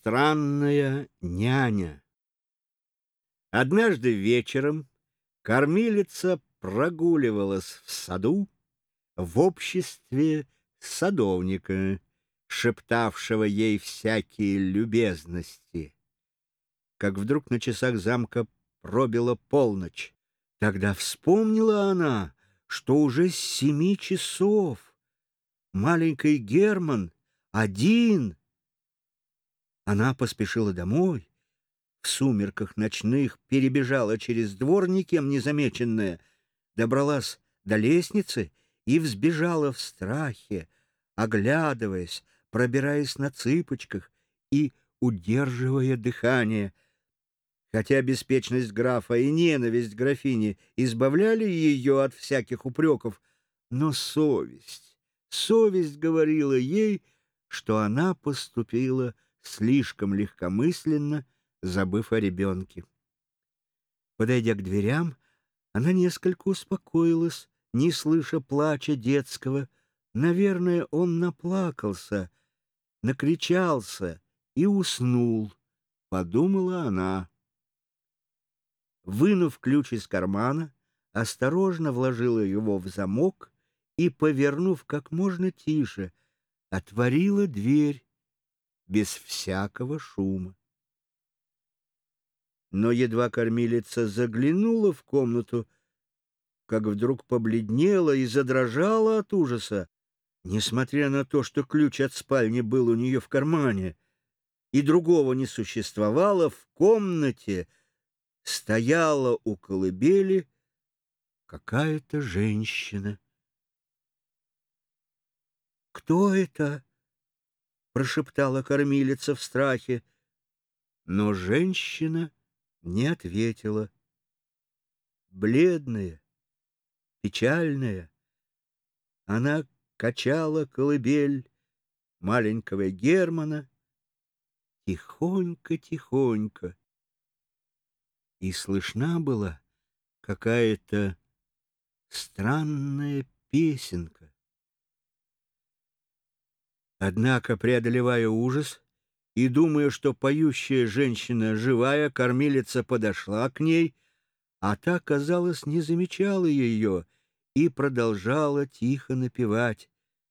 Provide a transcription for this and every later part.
Странная няня. Однажды вечером кормилица прогуливалась в саду в обществе садовника, шептавшего ей всякие любезности. Как вдруг на часах замка пробила полночь. Тогда вспомнила она, что уже с 7 часов. Маленький Герман один. Она поспешила домой, в сумерках ночных перебежала через двор, никем не замеченная, добралась до лестницы и взбежала в страхе, оглядываясь, пробираясь на цыпочках и удерживая дыхание. Хотя беспечность графа и ненависть графини избавляли ее от всяких упреков, но совесть говорила ей, что она поступила слишком легкомысленно, забыв о ребенке. Подойдя к дверям, она несколько успокоилась, не слыша плача детского. Наверное, он наплакался, накричался и уснул, подумала она. Вынув ключ из кармана, осторожно вложила его в замок и, повернув как можно тише, отворила дверь без всякого шума. Но едва кормилица заглянула в комнату, как вдруг побледнела и задрожала от ужаса, несмотря на то, что ключ от спальни был у нее в кармане, и другого не существовало. В комнате стояла у колыбели какая-то женщина. «Кто это?» — прошептала кормилица в страхе. Но женщина не ответила. Бледная, печальная, она качала колыбель маленького Германа тихонько-тихонько, и слышна была какая-то странная песенка. Однако, преодолевая ужас и думая, что поющая женщина живая, кормилица подошла к ней, а та, казалось, не замечала ее и продолжала тихо напевать.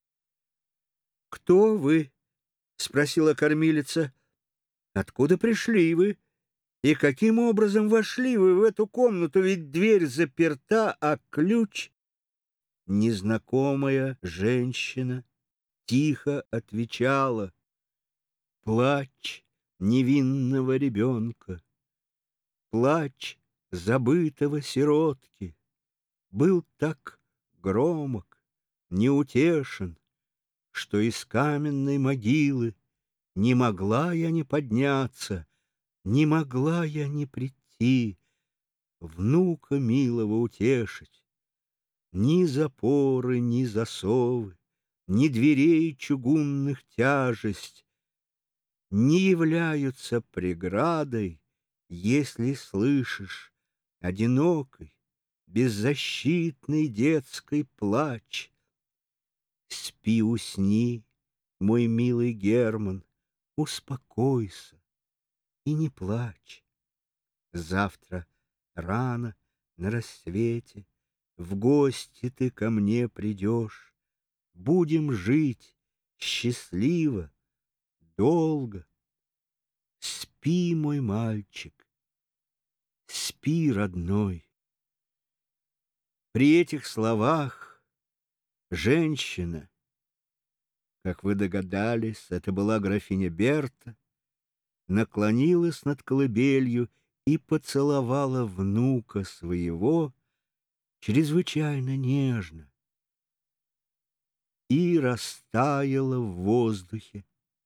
«Кто вы?» — спросила кормилица. «Откуда пришли вы? И каким образом вошли вы в эту комнату? Ведь дверь заперта, а ключ...» Незнакомая женщина тихо отвечала: «Плач невинного ребенка, плач забытого сиротки был так громок, неутешен, что из каменной могилы не могла я не подняться, не могла я не прийти, внука милого утешить. Ни запоры, ни засовы, ни дверей чугунных тяжесть не являются преградой, если слышишь одинокий, беззащитный детский плач. Спи, усни, мой милый Герман, успокойся и не плачь. Завтра рано на рассвете в гости ты ко мне придешь. Будем жить счастливо, долго. Спи, мой мальчик, спи, родной». При этих словах женщина, как вы догадались, это была графиня Берта, наклонилась над колыбелью и поцеловала внука своего чрезвычайно нежно и растаяла в воздухе.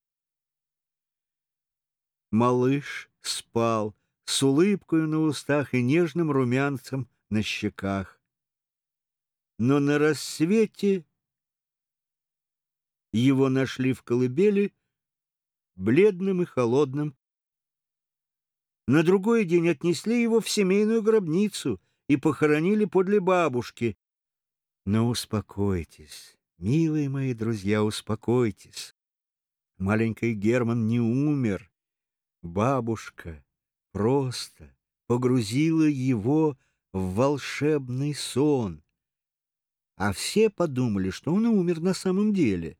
Малыш спал с улыбкой на устах и нежным румянцем на щеках. Но на рассвете его нашли в колыбели бледным и холодным. На другой день отнесли его в семейную гробницу и похоронили подле бабушки. Но успокойтесь, милые мои друзья, успокойтесь. Маленький Герман не умер, Бабушка просто погрузила его в волшебный сон, а все подумали, что он умер на самом деле.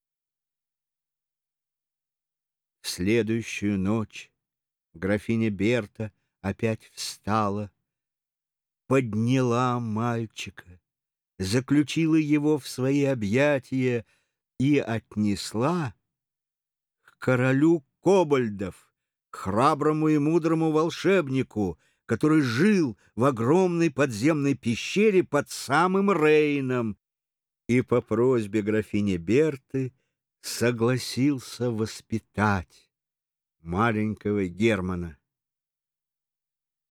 В следующую ночь графиня Берта опять встала, подняла мальчика, заключила его в свои объятия и отнесла к королю кобальдов, к храброму и мудрому волшебнику, который жил в огромной подземной пещере под самым Рейном, и по просьбе графини Берты согласился воспитать маленького Германа.